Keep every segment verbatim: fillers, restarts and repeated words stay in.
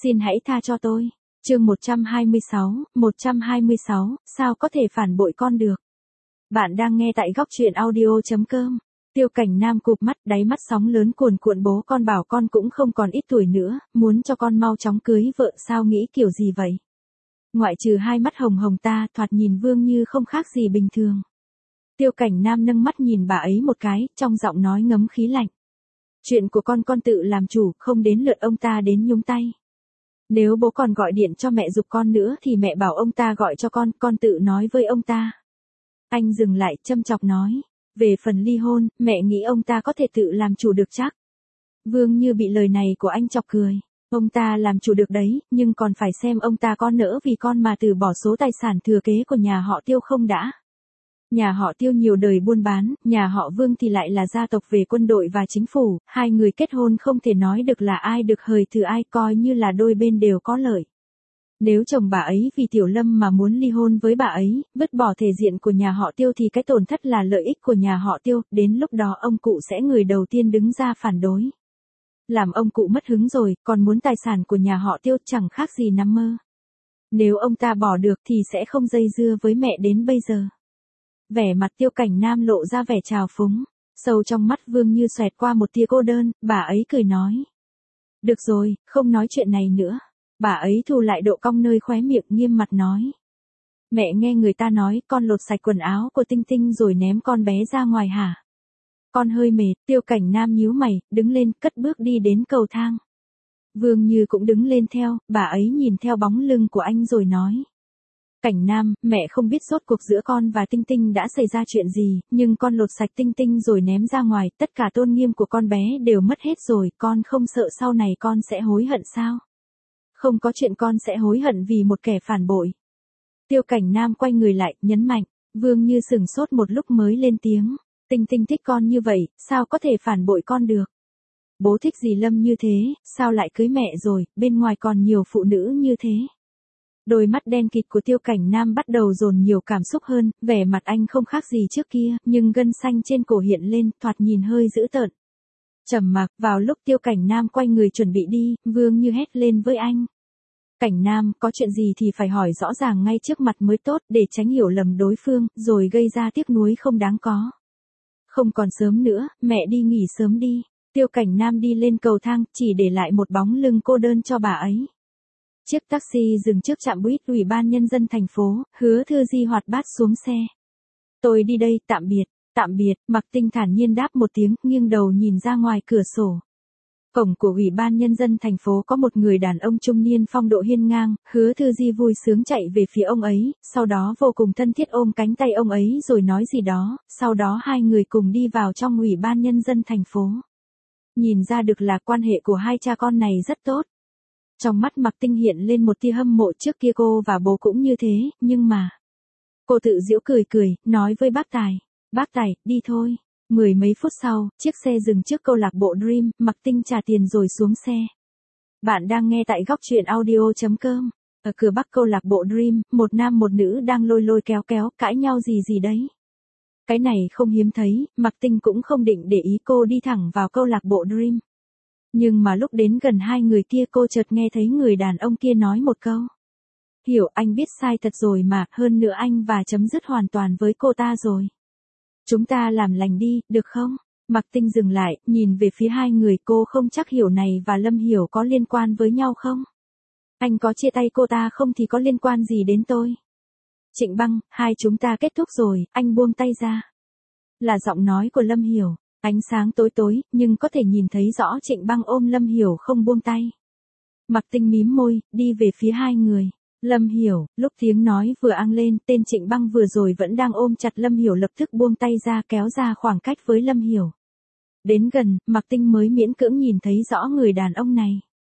Xin hãy tha cho tôi. Chương một trăm hai mươi sáu, một trăm hai mươi sáu, sao có thể phản bội con được? Bạn đang nghe tại góc truyện audio chấm com. Tiêu Cảnh Nam cụp mắt, đáy mắt sóng lớn cuồn cuộn, bố con bảo con cũng không còn ít tuổi nữa, muốn cho con mau chóng cưới vợ, sao nghĩ kiểu gì vậy? Ngoại trừ hai mắt hồng hồng ta, thoạt nhìn Vương Như không khác gì bình thường. Tiêu Cảnh Nam nâng mắt nhìn bà ấy một cái, trong giọng nói ngấm khí lạnh. Chuyện của con con tự làm chủ, không đến lượt ông ta đến nhúng tay. Nếu bố còn gọi điện cho mẹ giục con nữa thì mẹ bảo ông ta gọi cho con, con tự nói với ông ta. Anh dừng lại, châm chọc nói. Về phần ly hôn, mẹ nghĩ ông ta có thể tự làm chủ được chắc. Vương Như bị lời này của anh chọc cười. Ông ta làm chủ được đấy, nhưng còn phải xem ông ta có nỡ vì con mà từ bỏ số tài sản thừa kế của nhà họ Tiêu không đã. Nhà họ Tiêu nhiều đời buôn bán, nhà họ Vương thì lại là gia tộc về quân đội và chính phủ, hai người kết hôn không thể nói được là ai được hời từ ai, coi như là đôi bên đều có lợi. Nếu chồng bà ấy vì Tiểu Lâm mà muốn ly hôn với bà ấy, vứt bỏ thể diện của nhà họ Tiêu thì cái tổn thất là lợi ích của nhà họ Tiêu, đến lúc đó ông cụ sẽ người đầu tiên đứng ra phản đối. Làm ông cụ mất hứng rồi, còn muốn tài sản của nhà họ Tiêu chẳng khác gì nằm mơ. Nếu ông ta bỏ được thì sẽ không dây dưa với mẹ đến bây giờ. Vẻ mặt Tiêu Cảnh Nam lộ ra vẻ trào phúng, sâu trong mắt Vương Như xoẹt qua một tia cô đơn, bà ấy cười nói. Được rồi, không nói chuyện này nữa. Bà ấy thu lại độ cong nơi khóe miệng, nghiêm mặt nói. Mẹ nghe người ta nói con lột sạch quần áo của Tinh Tinh rồi ném con bé ra ngoài hả? Con hơi mệt. Tiêu Cảnh Nam nhíu mày, đứng lên, cất bước đi đến cầu thang. Vương Như cũng đứng lên theo, bà ấy nhìn theo bóng lưng của anh rồi nói. Cảnh Nam, mẹ không biết rốt cuộc giữa con và Tinh Tinh đã xảy ra chuyện gì, nhưng con lột sạch Tinh Tinh rồi ném ra ngoài, tất cả tôn nghiêm của con bé đều mất hết rồi, con không sợ sau này con sẽ hối hận sao? Không có chuyện con sẽ hối hận vì một kẻ phản bội. Tiêu Cảnh Nam quay người lại, nhấn mạnh. Vương Như sừng sốt một lúc mới lên tiếng. Tinh Tinh thích con như vậy, sao có thể phản bội con được? Bố thích dì Lâm như thế, sao lại cưới mẹ rồi, bên ngoài còn nhiều phụ nữ như thế. Đôi mắt đen kịt của Tiêu Cảnh Nam bắt đầu dồn nhiều cảm xúc hơn, vẻ mặt anh không khác gì trước kia, nhưng gân xanh trên cổ hiện lên, thoạt nhìn hơi dữ tợn. Trầm mặc, vào lúc Tiêu Cảnh Nam quay người chuẩn bị đi, Vương Như hét lên với anh. Cảnh Nam, có chuyện gì thì phải hỏi rõ ràng ngay trước mặt mới tốt, để tránh hiểu lầm đối phương, rồi gây ra tiếc nuối không đáng có. Không còn sớm nữa, mẹ đi nghỉ sớm đi. Tiêu Cảnh Nam đi lên cầu thang, chỉ để lại một bóng lưng cô đơn cho bà ấy. Chiếc taxi dừng trước trạm buýt Ủy ban Nhân dân thành phố, Hứa Thư Di hoạt bát xuống xe. Tôi đi đây, tạm biệt, tạm biệt, Mạc Tinh thản nhiên đáp một tiếng, nghiêng đầu nhìn ra ngoài cửa sổ. Cổng của Ủy ban Nhân dân thành phố có một người đàn ông trung niên phong độ hiên ngang, Hứa Thư Di vui sướng chạy về phía ông ấy, sau đó vô cùng thân thiết ôm cánh tay ông ấy rồi nói gì đó, sau đó hai người cùng đi vào trong Ủy ban Nhân dân thành phố. Nhìn ra được là quan hệ của hai cha con này rất tốt. Trong mắt Mạc Tinh hiện lên một tia hâm mộ, trước kia cô và bố cũng như thế, nhưng mà... Cô tự giễu cười cười, nói với bác Tài. Bác Tài, đi thôi. Mười mấy phút sau, chiếc xe dừng trước câu lạc bộ Dream, Mạc Tinh trả tiền rồi xuống xe. Bạn đang nghe tại góc truyện audio chấm com. Ở cửa bắc câu lạc bộ Dream, một nam một nữ đang lôi lôi kéo kéo, cãi nhau gì gì đấy. Cái này không hiếm thấy, Mạc Tinh cũng không định để ý, cô đi thẳng vào câu lạc bộ Dream. Nhưng mà lúc đến gần hai người kia cô chợt nghe thấy người đàn ông kia nói một câu. Hiểu, anh biết sai thật rồi mà, hơn nữa anh và chấm dứt hoàn toàn với cô ta rồi. Chúng ta làm lành đi, được không? Mạc Tinh dừng lại, nhìn về phía hai người, cô không chắc Hiểu này và Lâm Hiểu có liên quan với nhau không? Anh có chia tay cô ta không thì có liên quan gì đến tôi? Trịnh Băng, hai chúng ta kết thúc rồi, anh buông tay ra. Là giọng nói của Lâm Hiểu, ánh sáng tối tối, nhưng có thể nhìn thấy rõ Trịnh Băng ôm Lâm Hiểu không buông tay. Mạc Tinh mím môi, đi về phía hai người. Lâm Hiểu, lúc tiếng nói vừa ang lên, tên Trịnh Băng vừa rồi vẫn đang ôm chặt Lâm Hiểu lập tức buông tay ra, kéo ra khoảng cách với Lâm Hiểu. Đến gần, Mạc Tinh mới miễn cưỡng nhìn thấy rõ người đàn ông này.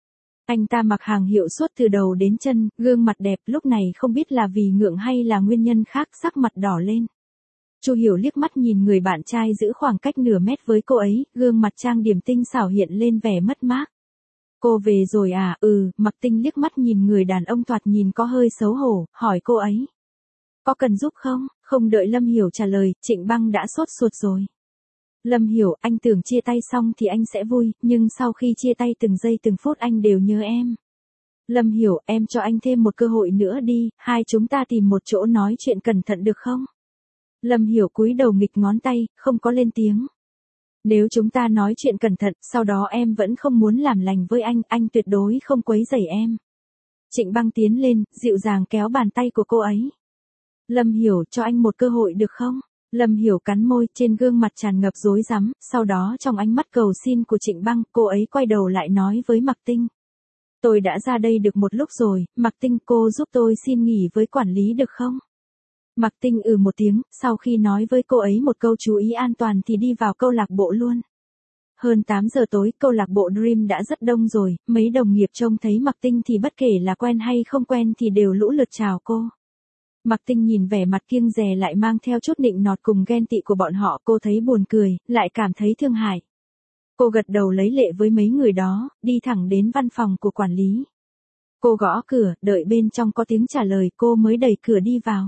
Anh ta mặc hàng hiệu suốt từ đầu đến chân, gương mặt đẹp, lúc này không biết là vì ngượng hay là nguyên nhân khác, sắc mặt đỏ lên. Chu Hiểu liếc mắt nhìn người bạn trai giữ khoảng cách nửa mét với cô ấy, gương mặt trang điểm tinh xảo hiện lên vẻ mất mát. Cô về rồi à? Ừ, Mạc Tinh liếc mắt nhìn người đàn ông thoạt nhìn có hơi xấu hổ, hỏi cô ấy. Có cần giúp không? Không đợi Lâm Hiểu trả lời, Trịnh Băng đã sốt ruột rồi. Lâm Hiểu, anh tưởng chia tay xong thì anh sẽ vui, nhưng sau khi chia tay từng giây từng phút anh đều nhớ em. Lâm Hiểu, em cho anh thêm một cơ hội nữa đi, hai chúng ta tìm một chỗ nói chuyện cẩn thận được không? Lâm Hiểu cúi đầu nghịch ngón tay, không có lên tiếng. Nếu chúng ta nói chuyện cẩn thận, sau đó em vẫn không muốn làm lành với anh, anh tuyệt đối không quấy rầy em. Trịnh Băng tiến lên, dịu dàng kéo bàn tay của cô ấy. Lâm Hiểu, cho anh một cơ hội được không? Lâm Hiểu cắn môi, trên gương mặt tràn ngập rối rắm, sau đó trong ánh mắt cầu xin của Trịnh Băng, cô ấy quay đầu lại nói với Mạc Tinh. Tôi đã ra đây được một lúc rồi, Mạc Tinh, cô giúp tôi xin nghỉ với quản lý được không? Mạc Tinh ừ một tiếng, sau khi nói với cô ấy một câu chú ý an toàn thì đi vào câu lạc bộ luôn. Hơn tám giờ tối, câu lạc bộ Dream đã rất đông rồi, mấy đồng nghiệp trông thấy Mạc Tinh thì bất kể là quen hay không quen thì đều lũ lượt chào cô. Mạc Tinh nhìn vẻ mặt kiêng dè lại mang theo chút nịnh nọt cùng ghen tị của bọn họ, cô thấy buồn cười, lại cảm thấy thương hại. Cô gật đầu lấy lệ với mấy người đó, đi thẳng đến văn phòng của quản lý. Cô gõ cửa, đợi bên trong có tiếng trả lời, cô mới đẩy cửa đi vào.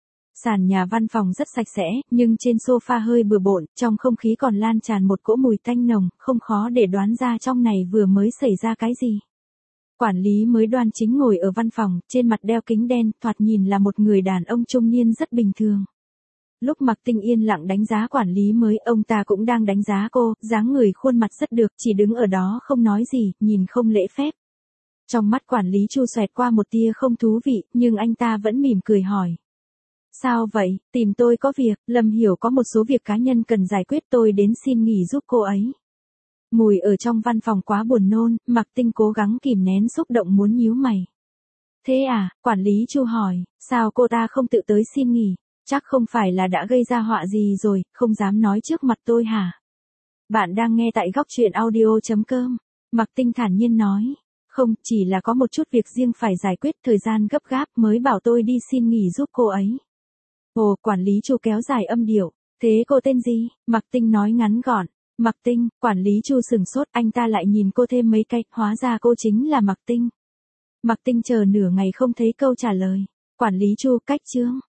Sàn nhà văn phòng rất sạch sẽ, nhưng trên sofa hơi bừa bộn, trong không khí còn lan tràn một cỗ mùi tanh nồng, không khó để đoán ra trong này vừa mới xảy ra cái gì. Quản lý mới đoan chính ngồi ở văn phòng, trên mặt đeo kính đen, thoạt nhìn là một người đàn ông trung niên rất bình thường. Lúc Mạc Tinh yên lặng đánh giá quản lý mới, ông ta cũng đang đánh giá cô, dáng người khuôn mặt rất được, chỉ đứng ở đó không nói gì, nhìn không lễ phép. Trong mắt quản lý Chu xoẹt qua một tia không thú vị, nhưng anh ta vẫn mỉm cười hỏi. Sao vậy, tìm tôi có việc, Lâm Hiểu có một số việc cá nhân cần giải quyết, tôi đến xin nghỉ giúp cô ấy. Mùi ở trong văn phòng quá buồn nôn, Mạc Tinh cố gắng kìm nén xúc động muốn nhíu mày. Thế à, quản lý Chu hỏi, sao cô ta không tự tới xin nghỉ, chắc không phải là đã gây ra họa gì rồi, không dám nói trước mặt tôi hả? Bạn đang nghe tại góc truyện audio.com, Mạc Tinh thản nhiên nói, không, chỉ là có một chút việc riêng phải giải quyết, thời gian gấp gáp mới bảo tôi đi xin nghỉ giúp cô ấy. Ồ, quản lý Chu kéo dài âm điệu, thế cô tên gì? Mạc Tinh nói ngắn gọn. Mạc Tinh, quản lý Chu sừng sốt, anh ta lại nhìn cô thêm mấy cái, hóa ra cô chính là Mạc Tinh. Mạc Tinh chờ nửa ngày không thấy câu trả lời. Quản lý Chu, cách chương.